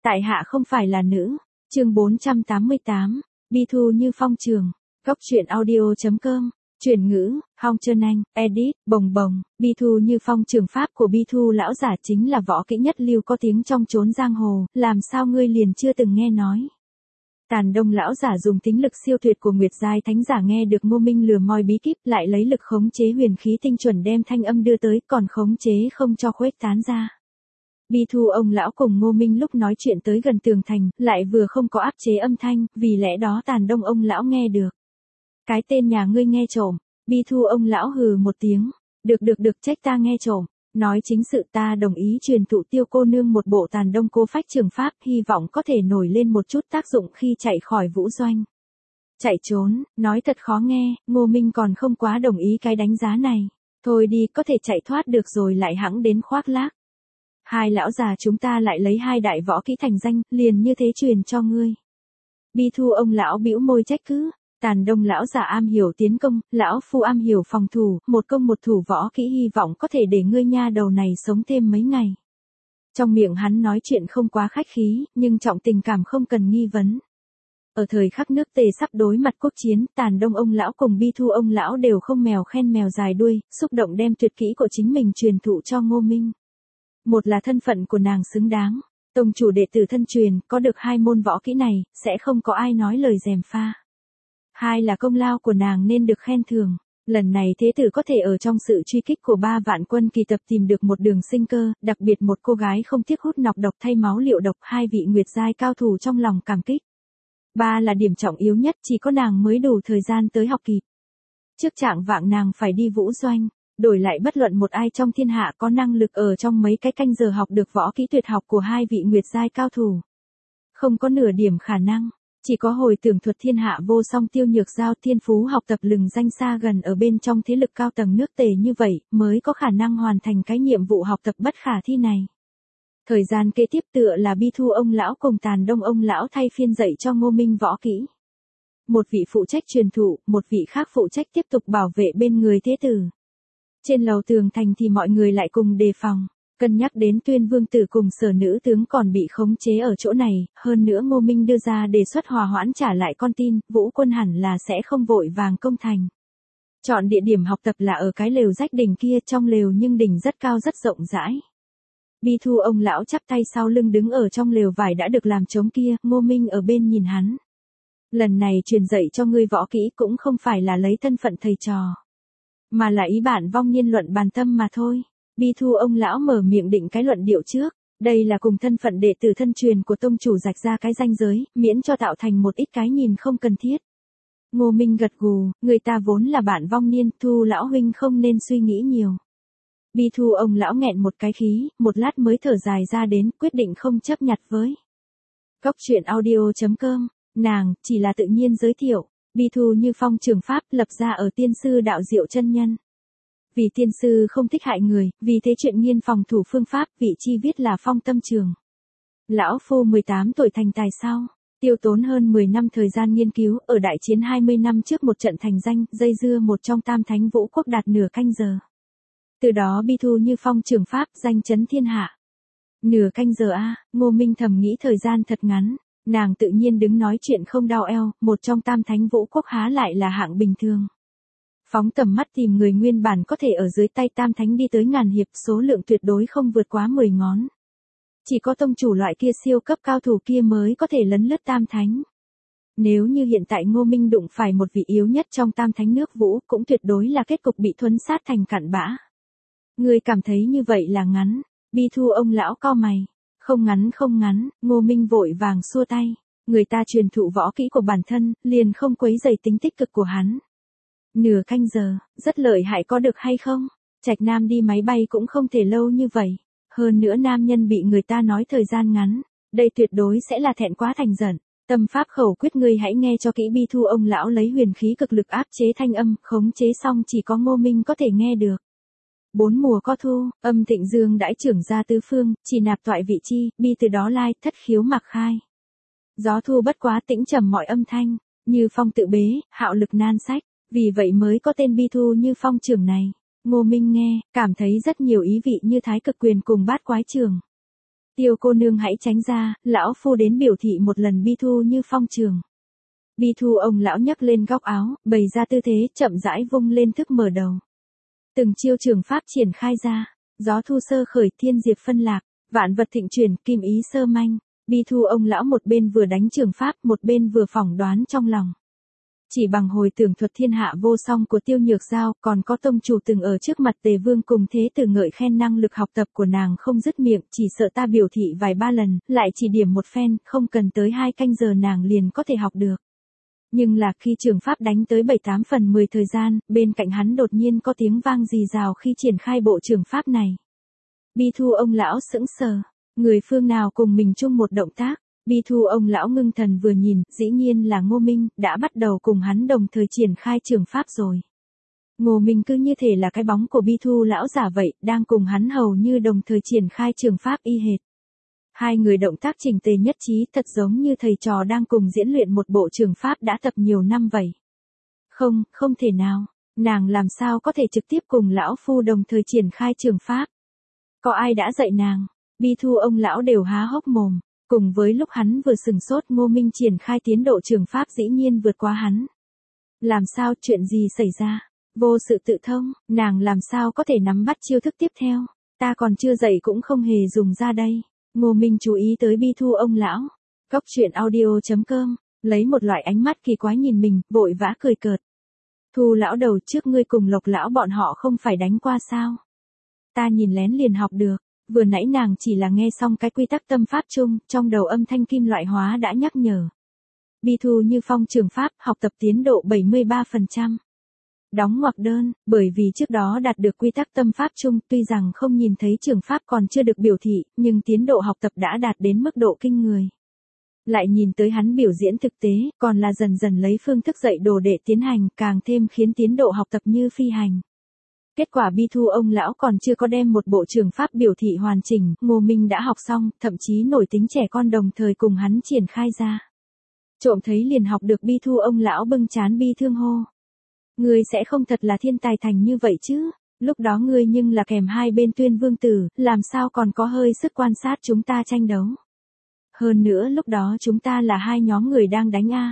Tại hạ không phải là nữ. Chương 488. Bi Thu Như Phong trường. Góc truyện audio.com. Chuyển ngữ, Hong Trân Anh, edit, bồng bồng. Bi Thu Như Phong trường pháp của Bi Thu lão giả chính là võ kỹ nhất lưu có tiếng trong chốn giang hồ, làm sao ngươi liền chưa từng nghe nói. Tàn Đông lão giả dùng tính lực siêu tuyệt của Nguyệt giai thánh giả nghe được Ngô Minh lừa moi bí kíp, lại lấy lực khống chế huyền khí tinh chuẩn đem thanh âm đưa tới, còn khống chế không cho khuếch tán ra. Bi Thu ông lão cùng Ngô Minh lúc nói chuyện tới gần tường thành, lại vừa không có áp chế âm thanh, vì lẽ đó Tàn Đông ông lão nghe được. Cái tên nhà ngươi nghe trộm. Bi Thu ông lão hừ một tiếng. Được trách ta nghe trộm. Nói chính sự, ta đồng ý truyền thụ Tiêu cô nương một bộ Tàn Đông cô phách trường pháp, hy vọng có thể nổi lên một chút tác dụng khi chạy khỏi vũ doanh. Chạy trốn, nói thật khó nghe, Ngô Minh còn không quá đồng ý cái đánh giá này. Thôi đi, có thể chạy thoát được rồi lại hẵng đến khoác lác. Hai lão già chúng ta lại lấy hai đại võ kỹ thành danh, liền như thế truyền cho ngươi. Bi Thu ông lão bĩu môi trách cứ. Tàn Đông lão già am hiểu tiến công, lão phu am hiểu phòng thủ, một công một thủ võ kỹ, hy vọng có thể để ngươi nha đầu này sống thêm mấy ngày. Trong miệng hắn nói chuyện không quá khách khí, nhưng trọng tình cảm không cần nghi vấn. Ở thời khắc nước Tề sắp đối mặt quốc chiến, Tàn Đông ông lão cùng Bi Thu ông lão đều không mèo khen mèo dài đuôi, xúc động đem tuyệt kỹ của chính mình truyền thụ cho Ngô Minh. Một là thân phận của nàng xứng đáng, tông chủ đệ tử thân truyền, có được hai môn võ kỹ này, sẽ không có ai nói lời gièm pha. Hai là công lao của nàng nên được khen thưởng. Lần này thế tử có thể ở trong sự truy kích của 3 vạn quân kỳ tập tìm được một đường sinh cơ, đặc biệt một cô gái không tiếc hút nọc độc thay máu liệu độc, hai vị nguyệt giai cao thủ trong lòng cảm kích. Ba là điểm trọng yếu nhất, chỉ có nàng mới đủ thời gian tới học kịp. Trước trạng vạng nàng phải đi vũ doanh, đổi lại bất luận một ai trong thiên hạ có năng lực ở trong mấy cái canh giờ học được võ kỹ tuyệt học của hai vị nguyệt giai cao thủ. Không có nửa điểm khả năng. Chỉ có hồi tưởng thuật thiên hạ vô song Tiêu Nhược Giao thiên phú học tập lừng danh xa gần ở bên trong thế lực cao tầng nước Tề như vậy, mới có khả năng hoàn thành cái nhiệm vụ học tập bất khả thi này. Thời gian kế tiếp tựa là Bi Thu ông lão cùng Tàn Đông ông lão thay phiên dạy cho Ngô Minh võ kỹ. Một vị phụ trách truyền thụ, một vị khác phụ trách tiếp tục bảo vệ bên người thế tử. Trên lầu tường thành thì mọi người lại cùng đề phòng. Cân nhắc đến Tuyên Vương tử cùng Sở nữ tướng còn bị khống chế ở chỗ này, hơn nữa Ngô Minh đưa ra đề xuất hòa hoãn trả lại con tin, Vũ quân hẳn là sẽ không vội vàng công thành. Chọn địa điểm học tập là ở cái lều rách đỉnh kia, trong lều nhưng đỉnh rất cao rất rộng rãi. Bi Thu ông lão chắp tay sau lưng đứng ở trong lều vải đã được làm trống kia, Ngô Minh ở bên nhìn hắn. Lần này truyền dạy cho ngươi võ kỹ cũng không phải là lấy thân phận thầy trò, mà là ý bản vong niên luận bàn tâm mà thôi. Bi Thu ông lão mở miệng định cái luận điệu trước, đây là cùng thân phận đệ tử thân truyền của tông chủ rạch ra cái ranh giới, miễn cho tạo thành một ít cái nhìn không cần thiết. Ngô Minh gật gù, người ta vốn là bạn vong niên, Thu lão huynh không nên suy nghĩ nhiều. Bi Thu ông lão nghẹn một cái khí, một lát mới thở dài ra đến, quyết định không chấp nhặt với. Góc truyện audio.com, nàng, chỉ là tự nhiên giới thiệu, Bi Thu Như Phong trường pháp lập ra ở tiên sư đạo diệu chân nhân. Vì tiên sư không thích hại người, vì thế chuyện nghiên phòng thủ phương pháp, vị chi viết là Phong Tâm Trường. Lão phu 18 tuổi thành tài sau, tiêu tốn hơn 10 năm thời gian nghiên cứu, ở đại chiến 20 năm trước một trận thành danh, dây dưa một trong tam thánh vũ quốc đạt nửa canh giờ. Từ đó Bi Thu Như Phong trường pháp danh chấn thiên hạ. Nửa canh giờ a, Ngô Minh thầm nghĩ thời gian thật ngắn, nàng tự nhiên đứng nói chuyện không đau eo, một trong tam thánh vũ quốc há lại là hạng bình thường. Phóng tầm mắt tìm người nguyên bản có thể ở dưới tay tam thánh đi tới ngàn hiệp, số lượng tuyệt đối không vượt quá 10 ngón. Chỉ có tông chủ loại kia siêu cấp cao thủ kia mới có thể lấn lướt tam thánh. Nếu như hiện tại Ngô Minh đụng phải một vị yếu nhất trong tam thánh nước Vũ, cũng tuyệt đối là kết cục bị thuấn sát thành cặn bã. Người cảm thấy như vậy là ngắn. Bi Thu ông lão cau mày. Không ngắn, Ngô Minh vội vàng xua tay. Người ta truyền thụ võ kỹ của bản thân, liền không quấy rầy tính tích cực của hắn. Nửa canh giờ, rất lợi hại có được hay không? Trạch Nam đi máy bay cũng không thể lâu như vậy. Hơn nữa nam nhân bị người ta nói thời gian ngắn, đây tuyệt đối sẽ là thẹn quá thành giận. Tâm pháp khẩu quyết ngươi hãy nghe cho kỹ. Bi Thu ông lão lấy huyền khí cực lực áp chế thanh âm, khống chế xong chỉ có Ngô Minh có thể nghe được. 4 mùa có thu, âm thịnh dương đãi trưởng ra tứ phương, chỉ nạp toại vị chi, bi từ đó lai, thất khiếu mặc khai. Gió thu bất quá tĩnh trầm mọi âm thanh, như phong tự bế, hạo lực nan sách. Vì vậy mới có tên Bi Thu Như Phong trường này. Ngô Minh nghe, cảm thấy rất nhiều ý vị như thái cực quyền cùng bát quái trường. Tiêu cô nương hãy tránh ra, lão phu đến biểu thị một lần Bi Thu Như Phong trường. Bi Thu ông lão nhấc lên góc áo, bày ra tư thế, chậm rãi vung lên thức mở đầu. Từng chiêu trường pháp triển khai ra, gió thu sơ khởi, thiên diệp phân lạc, vạn vật thịnh chuyển, kim ý sơ manh. Bi Thu ông lão một bên vừa đánh trường pháp, một bên vừa phỏng đoán trong lòng. Chỉ bằng hồi tưởng thuật thiên hạ vô song của Tiêu Nhược Giao, còn có tông chủ từng ở trước mặt Tề Vương cùng thế tử ngợi khen năng lực học tập của nàng không dứt miệng, chỉ sợ ta biểu thị vài ba lần, lại chỉ điểm một phen, không cần tới 2 canh giờ nàng liền có thể học được. Nhưng là khi trường pháp đánh tới 7-8 phần 10 thời gian, bên cạnh hắn đột nhiên có tiếng vang rì rào khi triển khai bộ trường pháp này. Bi Thu ông lão sững sờ, người phương nào cùng mình chung một động tác. Bi Thu ông lão ngưng thần vừa nhìn, dĩ nhiên là Ngô Minh, đã bắt đầu cùng hắn đồng thời triển khai trường pháp rồi. Ngô Minh cứ như thể là cái bóng của Bi Thu lão giả vậy, đang cùng hắn hầu như đồng thời triển khai trường pháp y hệt. Hai người động tác chỉnh tề nhất trí, thật giống như thầy trò đang cùng diễn luyện một bộ trường pháp đã tập nhiều năm vậy. Không, không thể nào, nàng làm sao có thể trực tiếp cùng lão phu đồng thời triển khai trường pháp. Có ai đã dạy nàng? Bi Thu ông lão đều há hốc mồm. Cùng với lúc hắn vừa sừng sốt, Ngô Minh triển khai tiến độ trường pháp dĩ nhiên vượt qua hắn. Làm sao, chuyện gì xảy ra? Vô sự tự thông, nàng làm sao có thể nắm bắt chiêu thức tiếp theo? Ta còn chưa dạy cũng không hề dùng ra đây. Ngô Minh chú ý tới Bi Thu ông lão. Cốc truyện audio.com, lấy một loại ánh mắt kỳ quái nhìn mình, vội vã cười cợt. Thu lão đầu, trước ngươi cùng Lộc lão bọn họ không phải đánh qua sao? Ta nhìn lén liền học được. Vừa nãy nàng chỉ là nghe xong cái quy tắc tâm pháp chung, trong đầu âm thanh kim loại hóa đã nhắc nhở. Bi Thu Như Phong trường pháp, học tập tiến độ 73%. Đóng ngoặc đơn, bởi vì trước đó đạt được quy tắc tâm pháp chung, tuy rằng không nhìn thấy trường pháp còn chưa được biểu thị, nhưng tiến độ học tập đã đạt đến mức độ kinh người. Lại nhìn tới hắn biểu diễn thực tế, còn là dần dần lấy phương thức dạy đồ đệ tiến hành, càng thêm khiến tiến độ học tập như phi hành. Kết quả Bi Thu ông lão còn chưa có đem một bộ trường pháp biểu thị hoàn chỉnh, Ngô Minh đã học xong, thậm chí nổi tính trẻ con đồng thời cùng hắn triển khai ra. Trộm thấy liền học được, Bi Thu ông lão bưng trán bi thương hô. Ngươi sẽ không thật là thiên tài thành như vậy chứ, lúc đó ngươi nhưng là kèm hai bên Tuyên Vương tử, làm sao còn có hơi sức quan sát chúng ta tranh đấu. Hơn nữa lúc đó chúng ta là hai nhóm người đang đánh a.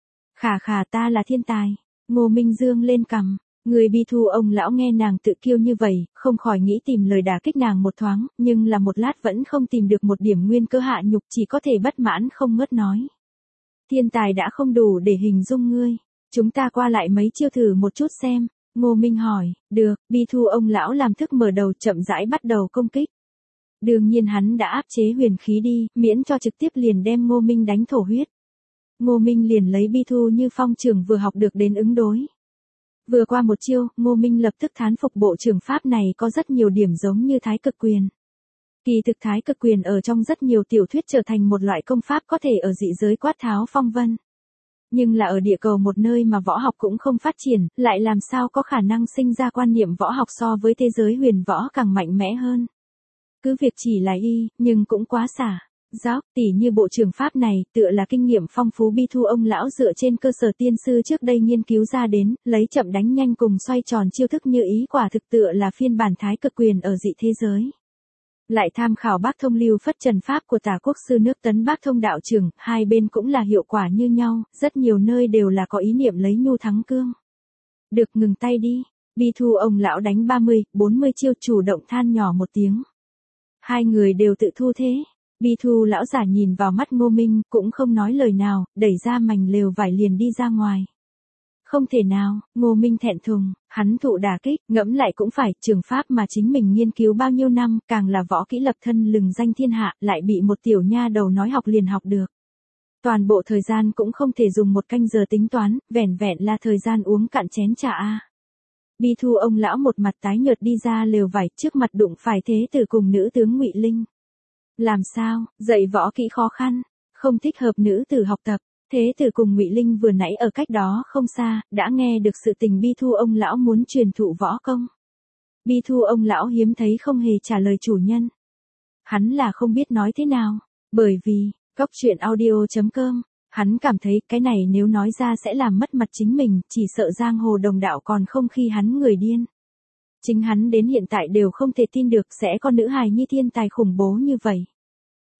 Khà khà, ta là thiên tài. Ngô Minh dương lên cằm. Người Bi Thu ông lão nghe nàng tự kiêu như vậy, không khỏi nghĩ tìm lời đả kích nàng một thoáng, nhưng là một lát vẫn không tìm được một điểm nguyên cơ hạ nhục, chỉ có thể bất mãn không ngớt nói. Thiên tài đã không đủ để hình dung ngươi, chúng ta qua lại mấy chiêu thử một chút xem. Ngô Minh hỏi, được. Bi Thu ông lão làm thức mở đầu, chậm rãi bắt đầu công kích. Đương nhiên hắn đã áp chế huyền khí đi, miễn cho trực tiếp liền đem Ngô Minh đánh thổ huyết. Ngô Minh liền lấy Bi Thu Như Phong trường vừa học được đến ứng đối. Vừa qua một chiêu, Ngô Minh lập tức thán phục bộ trường pháp này có rất nhiều điểm giống như Thái Cực Quyền. Kỳ thực Thái Cực Quyền ở trong rất nhiều tiểu thuyết trở thành một loại công pháp có thể ở dị giới quát tháo phong vân. Nhưng là ở địa cầu một nơi mà võ học cũng không phát triển, lại làm sao có khả năng sinh ra quan niệm võ học so với thế giới huyền võ càng mạnh mẽ hơn. Cứ việc chỉ là y, nhưng cũng quá xả. Giáo, tỉ như bộ trường pháp này, tựa là kinh nghiệm phong phú Bi Thu ông lão dựa trên cơ sở tiên sư trước đây nghiên cứu ra đến, lấy chậm đánh nhanh cùng xoay tròn chiêu thức như ý, quả thực tựa là phiên bản Thái Cực Quyền ở dị thế giới. Lại tham khảo Bác Thông lưu phất trần pháp của Tả quốc sư nước Tấn Bác Thông đạo trưởng, hai bên cũng là hiệu quả như nhau, rất nhiều nơi đều là có ý niệm lấy nhu thắng cương. Được, ngừng tay đi. Bi Thu ông lão đánh 30-40 chiêu, chủ động than nhỏ một tiếng. Hai người đều tự thu thế. Bi Thu lão giả nhìn vào mắt Ngô Minh, cũng không nói lời nào, đẩy ra mảnh lều vải liền đi ra ngoài. Không thể nào, Ngô Minh thẹn thùng, hắn thụ đả kích, ngẫm lại cũng phải, trường pháp mà chính mình nghiên cứu bao nhiêu năm, càng là võ kỹ lập thân lừng danh thiên hạ, lại bị một tiểu nha đầu nói học liền học được. Toàn bộ thời gian cũng không thể dùng một canh giờ tính toán, vẻn vẹn là thời gian uống cạn chén trà a. Bi Thu ông lão một mặt tái nhợt đi ra lều vải, trước mặt đụng phải thế tử cùng nữ tướng Ngụy Linh. Làm sao, dạy võ kỹ khó khăn, không thích hợp nữ tử học tập. Thế tử cùng Ngụy Linh vừa nãy ở cách đó không xa, đã nghe được sự tình Bi Thu ông lão muốn truyền thụ võ công. Bi Thu ông lão hiếm thấy không hề trả lời chủ nhân. Hắn là không biết nói thế nào, bởi vì, cốc truyện audio.com, hắn cảm thấy cái này nếu nói ra sẽ làm mất mặt chính mình, chỉ sợ giang hồ đồng đạo còn không khi hắn người điên. Chính hắn đến hiện tại đều không thể tin được sẽ có nữ hài nhi thiên tài khủng bố như vậy.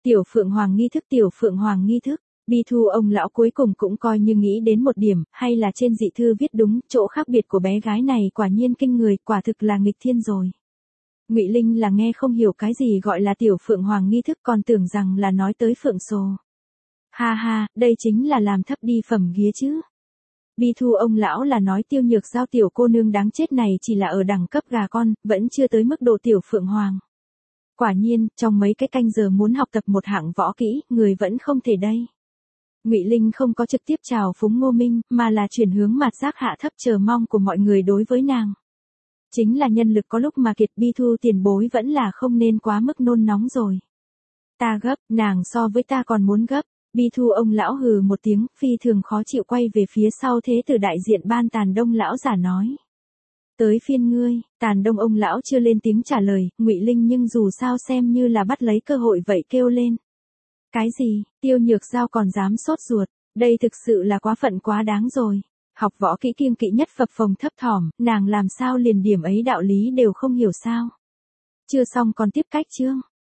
Tiểu Phượng Hoàng nghi thức, Tiểu Phượng Hoàng nghi thức. Bi Thu ông lão cuối cùng cũng coi như nghĩ đến một điểm, hay là trên dị thư viết đúng, chỗ khác biệt của bé gái này quả nhiên kinh người, quả thực là nghịch thiên rồi. Ngụy Linh là nghe không hiểu cái gì gọi là Tiểu Phượng Hoàng nghi thức, còn tưởng rằng là nói tới Phượng Sồ. Ha ha, đây chính là làm thấp đi phẩm ghía chứ. Bi Thu ông lão là nói Tiêu Nhược Giao tiểu cô nương đáng chết này chỉ là ở đẳng cấp gà con, vẫn chưa tới mức độ Tiểu Phượng Hoàng. Quả nhiên, trong mấy cái canh giờ muốn học tập một hạng võ kỹ, người vẫn không thể đây. Ngụy Linh không có trực tiếp chào phúng Ngô Minh, mà là chuyển hướng mặt giác hạ thấp chờ mong của mọi người đối với nàng. Chính là nhân lực có lúc mà kiệt, Bi Thu tiền bối vẫn là không nên quá mức nôn nóng rồi. Ta gấp, nàng so với ta còn muốn gấp. Bi Thu ông lão hừ một tiếng, phi thường khó chịu quay về phía sau thế tử đại diện ban Tàn Đông lão giả nói. Tới phiên ngươi, Tàn Đông ông lão chưa lên tiếng trả lời, Ngụy Linh nhưng dù sao xem như là bắt lấy cơ hội vậy kêu lên. Cái gì, Tiêu Nhược Giao còn dám sốt ruột, đây thực sự là quá phận quá đáng rồi. Học võ kỹ kiêng kỵ nhất phập phồng thấp thỏm, nàng làm sao liền điểm ấy đạo lý đều không hiểu sao. Chưa xong còn tiếp cách chương.